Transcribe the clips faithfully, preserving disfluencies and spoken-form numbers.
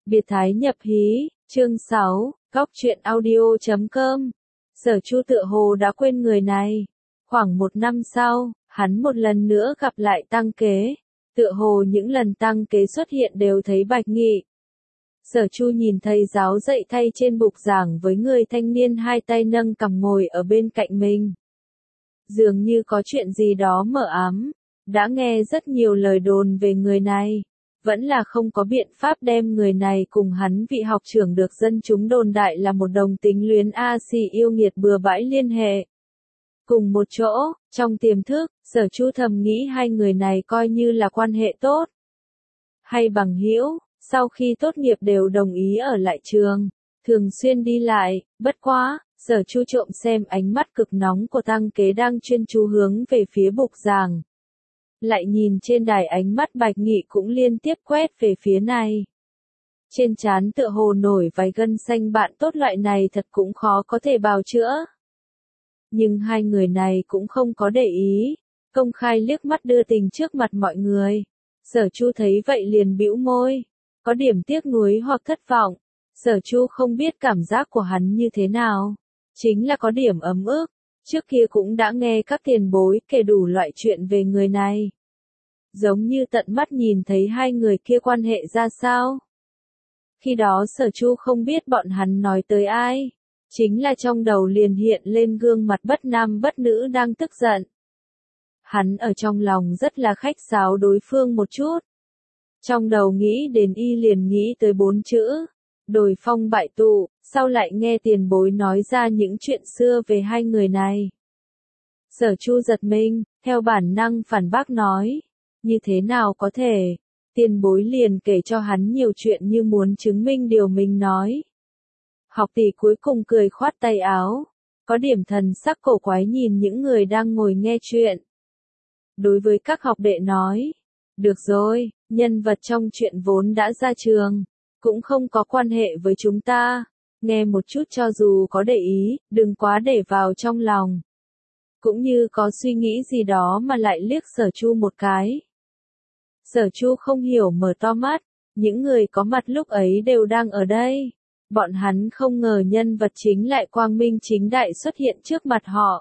Biệt thái nhập hí, chương sáu, góc truyện audio chấm com. Sở Chu tựa hồ đã quên người này. Khoảng một năm sau, hắn một lần nữa gặp lại Tăng Kế. Tựa hồ những lần Tăng Kế xuất hiện đều thấy Bạch Nghị. Sở Chu nhìn thầy giáo dạy thay trên bục giảng với người thanh niên hai tay nâng cằm ngồi ở bên cạnh mình. Dường như có chuyện gì đó mờ ám, đã nghe rất nhiều lời đồn về người này. Vẫn là không có biện pháp đem người này cùng hắn vị học trưởng được dân chúng đồn đại là một đồng tính luyến A xì yêu nghiệt bừa bãi liên hệ. Cùng một chỗ, trong tiềm thức, Sở Chu thầm nghĩ hai người này coi như là quan hệ tốt. Hay bằng hữu, sau khi tốt nghiệp đều đồng ý ở lại trường, thường xuyên đi lại, bất quá, Sở Chu trộm xem ánh mắt cực nóng của Tăng Kế đang chuyên chú hướng về phía bục giảng. Lại nhìn trên đài ánh mắt Bạch Nghị cũng liên tiếp quét về phía này. Trên trán tựa hồ nổi vài gân xanh, bạn tốt loại này thật cũng khó có thể bào chữa. Nhưng hai người này cũng không có để ý, công khai liếc mắt đưa tình trước mặt mọi người. Sở Chu thấy vậy liền bĩu môi, có điểm tiếc nuối hoặc thất vọng. Sở Chu không biết cảm giác của hắn như thế nào, chính là có điểm ấm ức. Trước kia cũng đã nghe các tiền bối kể đủ loại chuyện về người này. Giống như tận mắt nhìn thấy hai người kia quan hệ ra sao. Khi đó Sở Chu không biết bọn hắn nói tới ai. Chính là trong đầu liền hiện lên gương mặt bất nam bất nữ đang tức giận. Hắn ở trong lòng rất là khách sáo đối phương một chút. Trong đầu nghĩ đến y liền nghĩ tới bốn chữ. Đồi phong bại tụ, sau lại nghe tiền bối nói ra những chuyện xưa về hai người này. Sở Chu giật mình, theo bản năng phản bác nói. Như thế nào có thể? Tiền bối liền kể cho hắn nhiều chuyện như muốn chứng minh điều mình nói. Học tỷ cuối cùng cười khoát tay áo, có điểm thần sắc cổ quái nhìn những người đang ngồi nghe chuyện. Đối với các học đệ nói, được rồi, nhân vật trong chuyện vốn đã ra trường, cũng không có quan hệ với chúng ta, nghe một chút cho dù có để ý, đừng quá để vào trong lòng. Cũng như có suy nghĩ gì đó mà lại liếc Sở Chu một cái. Sở Chu không hiểu mở to mắt, những người có mặt lúc ấy đều đang ở đây. Bọn hắn không ngờ nhân vật chính lại quang minh chính đại xuất hiện trước mặt họ.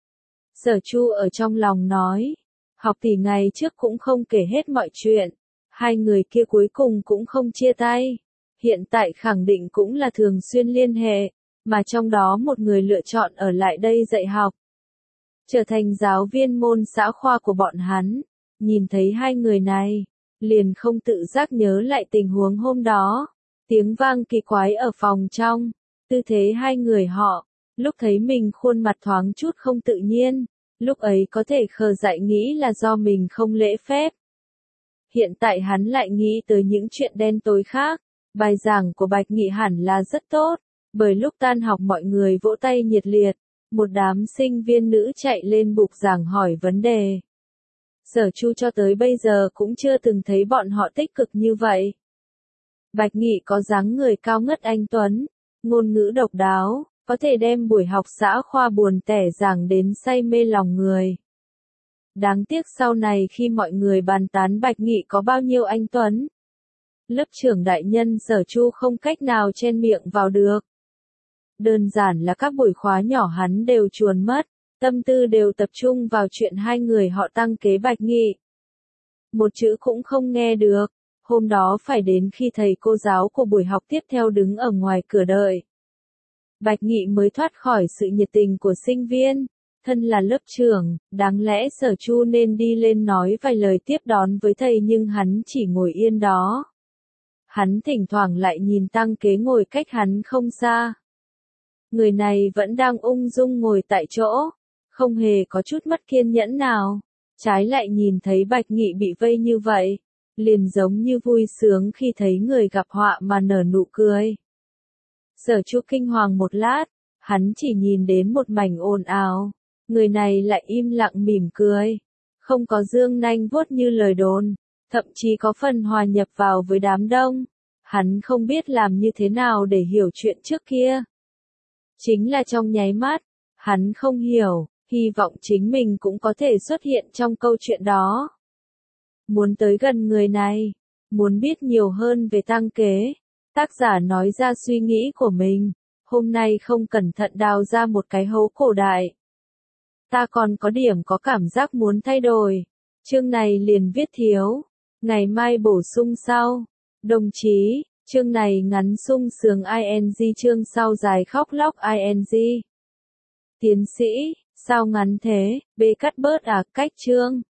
Sở Chu ở trong lòng nói, học tỷ ngày trước cũng không kể hết mọi chuyện, hai người kia cuối cùng cũng không chia tay. Hiện tại khẳng định cũng là thường xuyên liên hệ, mà trong đó một người lựa chọn ở lại đây dạy học. Trở thành giáo viên môn xã khoa của bọn hắn, nhìn thấy hai người này, liền không tự giác nhớ lại tình huống hôm đó. Tiếng vang kỳ quái ở phòng trong, tư thế hai người họ, lúc thấy mình khuôn mặt thoáng chút không tự nhiên, lúc ấy có thể khờ dại nghĩ là do mình không lễ phép. Hiện tại hắn lại nghĩ tới những chuyện đen tối khác, bài giảng của Bạch Nghị hẳn là rất tốt, bởi lúc tan học mọi người vỗ tay nhiệt liệt, một đám sinh viên nữ chạy lên bục giảng hỏi vấn đề. Sở Chu cho tới bây giờ cũng chưa từng thấy bọn họ tích cực như vậy. Bạch Nghị có dáng người cao ngất anh tuấn, ngôn ngữ độc đáo, có thể đem buổi học xã khoa buồn tẻ giảng đến say mê lòng người. Đáng tiếc sau này khi mọi người bàn tán Bạch Nghị có bao nhiêu anh tuấn, lớp trưởng đại nhân Sở Chu không cách nào chen miệng vào được. Đơn giản là các buổi khóa nhỏ hắn đều chuồn mất, tâm tư đều tập trung vào chuyện hai người họ Tăng Kế Bạch Nghị. Một chữ cũng không nghe được. Hôm đó phải đến khi thầy cô giáo của buổi học tiếp theo đứng ở ngoài cửa đợi. Bạch Nghị mới thoát khỏi sự nhiệt tình của sinh viên. Thân là lớp trưởng, đáng lẽ Sở Chu nên đi lên nói vài lời tiếp đón với thầy nhưng hắn chỉ ngồi yên đó. Hắn thỉnh thoảng lại nhìn Tăng Kế ngồi cách hắn không xa. Người này vẫn đang ung dung ngồi tại chỗ, không hề có chút mất kiên nhẫn nào. Trái lại nhìn thấy Bạch Nghị bị vây như vậy, liền giống như vui sướng khi thấy người gặp họa mà nở nụ cười. Sở Chu kinh hoàng một lát, hắn chỉ nhìn đến một mảnh ồn ào, người này lại im lặng mỉm cười, không có dương nanh vuốt như lời đồn, thậm chí có phần hòa nhập vào với đám đông. Hắn không biết làm như thế nào để hiểu chuyện trước kia. Chính là trong nháy mắt, hắn không hiểu, hy vọng chính mình cũng có thể xuất hiện trong câu chuyện đó. Muốn tới gần người này, muốn biết nhiều hơn về Tăng Kế, Tác giả nói ra suy nghĩ của mình. Hôm nay không cẩn thận đào ra một cái hố cổ đại. Ta còn có điểm có cảm giác muốn thay đổi. Chương này liền viết thiếu. Ngày mai bổ sung sau. Đồng chí, chương này ngắn sung sướng ing, chương sau dài khóc lóc ing. Tiến sĩ, sao ngắn thế, B cắt bớt à, cách chương.